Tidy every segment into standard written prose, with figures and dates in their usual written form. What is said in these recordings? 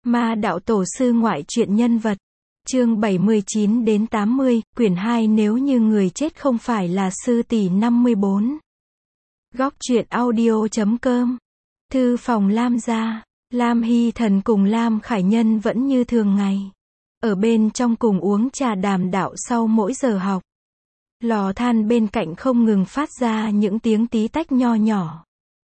Ma đạo tổ sư ngoại truyện nhân vật. Chương 79 đến 80, quyển 2 nếu như người chết không phải là sư tỷ 54. Góc truyện audio.com. Thư phòng Lam gia. Lam Hy Thần cùng Lam Khải Nhân vẫn như thường ngày. Ở bên trong cùng uống trà đàm đạo sau mỗi giờ học. Lò than bên cạnh không ngừng phát ra những tiếng tí tách nho nhỏ.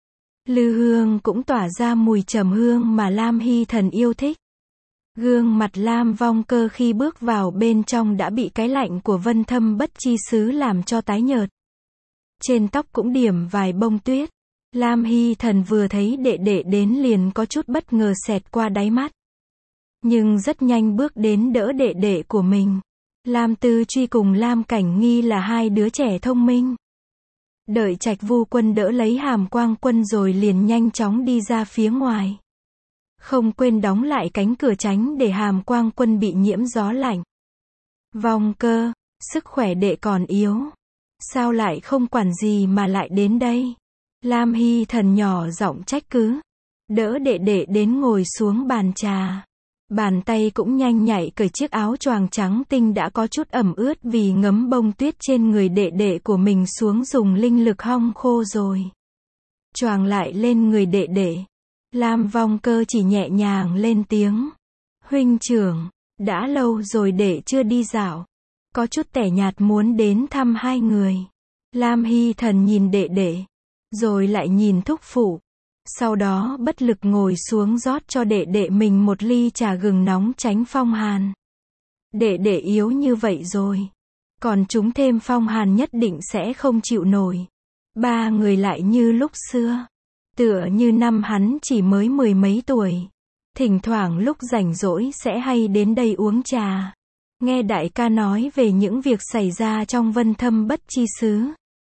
Lư hương cũng tỏa ra mùi trầm hương mà Lam Hy Thần yêu thích. Gương mặt Lam Vong Cơ khi bước vào bên trong đã bị cái lạnh của Vân Thâm Bất Chi Xứ làm cho tái nhợt. Trên tóc cũng điểm vài bông tuyết. Lam Hy Thần vừa thấy đệ đệ đến liền có chút bất ngờ xẹt qua đáy mắt. Nhưng rất nhanh bước đến đỡ đệ đệ của mình. Lam Tư Truy cùng Lam Cảnh Nghi là hai đứa trẻ thông minh. Đợi Trạch Vu Quân đỡ lấy Hàm Quang Quân rồi liền nhanh chóng đi ra phía ngoài. Không quên đóng lại cánh cửa tránh để Hàm Quang Quân bị nhiễm gió lạnh. Vong Cơ, sức khỏe đệ còn yếu. Sao lại không quản gì mà lại đến đây? Lam Hy Thần nhỏ giọng trách cứ. Đỡ đệ đệ đến ngồi xuống bàn trà. Bàn tay cũng nhanh nhạy cởi chiếc áo choàng trắng tinh đã có chút ẩm ướt vì ngấm bông tuyết trên người đệ đệ của mình xuống dùng linh lực hong khô rồi. Choàng lại lên người đệ đệ. Lam Vong Cơ chỉ nhẹ nhàng lên tiếng. Huynh trưởng, đã lâu rồi đệ chưa đi dạo. Có chút tẻ nhạt muốn đến thăm hai người. Lam Hy Thần nhìn đệ đệ. Rồi lại nhìn thúc phụ. Sau đó bất lực ngồi xuống rót cho đệ đệ mình một ly trà gừng nóng tránh phong hàn. Đệ đệ yếu như vậy rồi. Còn chúng thêm phong hàn nhất định sẽ không chịu nổi. Ba người lại như lúc xưa. Tựa như năm hắn chỉ mới mười mấy tuổi. Thỉnh thoảng lúc rảnh rỗi sẽ hay đến đây uống trà. Nghe đại ca nói về những việc xảy ra trong Vân Thâm Bất Chi Xứ.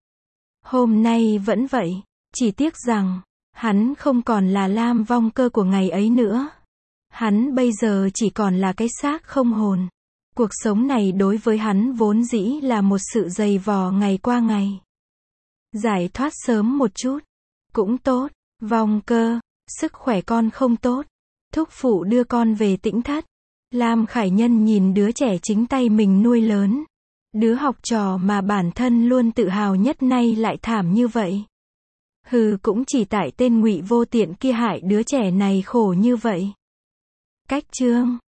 Hôm nay vẫn vậy. Chỉ tiếc rằng hắn không còn là Lam Vong Cơ của ngày ấy nữa. Hắn bây giờ chỉ còn là cái xác không hồn. Cuộc sống này đối với hắn vốn dĩ là một sự dày vò ngày qua ngày. Giải thoát sớm một chút. Cũng tốt. Vong Cơ, sức khỏe con không tốt. Thúc phụ đưa con về Tĩnh Thất. Lam Khải Nhân nhìn đứa trẻ chính tay mình nuôi lớn. Đứa học trò mà bản thân luôn tự hào nhất nay lại thảm như vậy. Hừ, cũng chỉ tại tên Ngụy Vô Tiện kia hại đứa trẻ này khổ như vậy. Cách chương